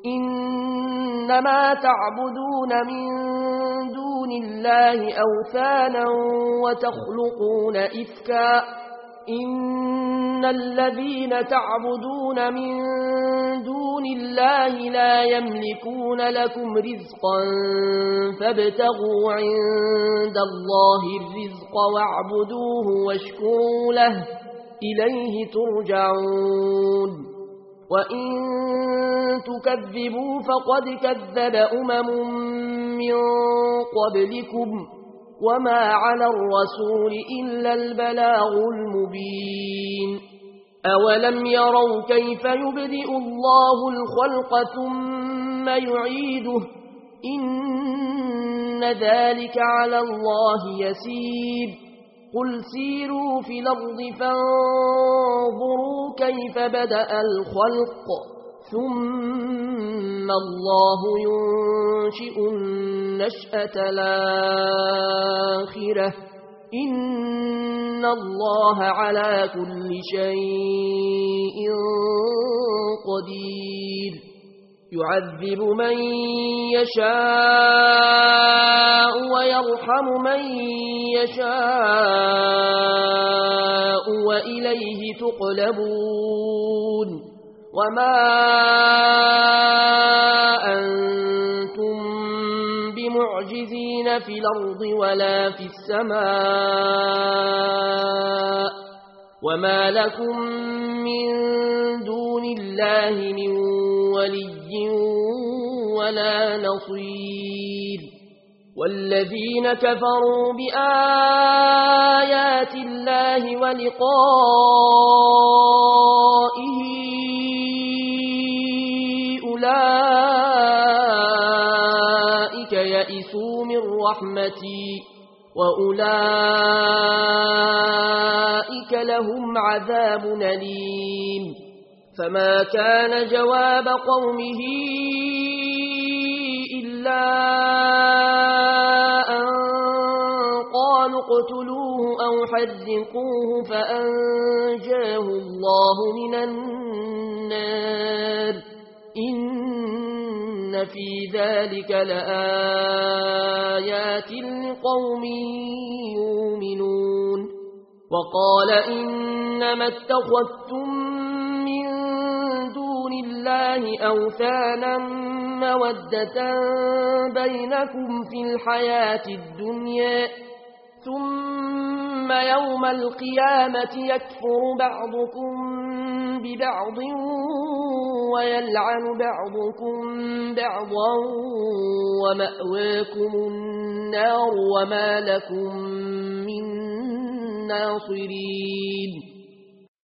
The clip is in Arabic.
إنما تعبدون من دون الله أوثانا وتخلقون إفكا إن الذين تعبدون من دون الله لا يملكون لكم رزقا فابتغوا عند الله الرزق واعبدوه واشكروا له إليه ترجعون وإن تكذبوا فقد كذب من قبلكم وما على الرسول إلا البلاغ المبين أولم يروا كيف يبدئ الله الخلق ثم يعيده إن ذلك على الله يسير قل سيروا في الأرض فانظروا كيف بدأ الخلق ثم الله ينشئ النشأة الآخرة إن الله على كل شيء قدير يعذب من يشاء ويرحم من يشاء وإليه تقلبون وما أنتم بمعجزين في الأرض ولا في السماء وما لكم من دون الله من ولي ولا نصير والذين كفروا بآيات الله ولقائه أولئك يئسوا من رحمتي وأولئك لهم عذاب أليم فما كان جواب قومه إلا أن قالوا اقتلوه أو حرقوه فأنجاه الله من النار إن في ذلك لآيات لقوم يؤمنون وقال إنما اتخذتم من دون الله أوثانا مودة بينكم في الحياة الدنيا ثم يوم القيامة يكفر بعضكم ببعض ويلعن بعضكم بعضا ومأواكم النار وما لكم من ناصرين